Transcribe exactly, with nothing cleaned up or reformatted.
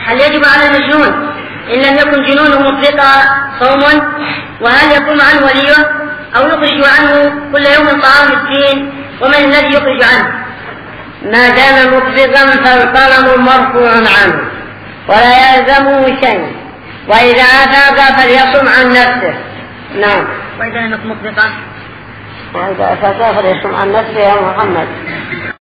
هل يجب على المجنون إن لم يكن جنونه مطلقا صوم؟ وهل يقوم عنه وليه أو يخرج عنه كل يوم طعام مسكين؟ ومن الذي يخرج عنه؟ ما دام مطلقا فالقلم مرفوع عنه ولا يلزمه شيء، وإذا أفاق فليصم عن نفسه. نعم. وإذا لم يكن مطلقا وإذا أفاق فليصم عن نفسه يا محمد.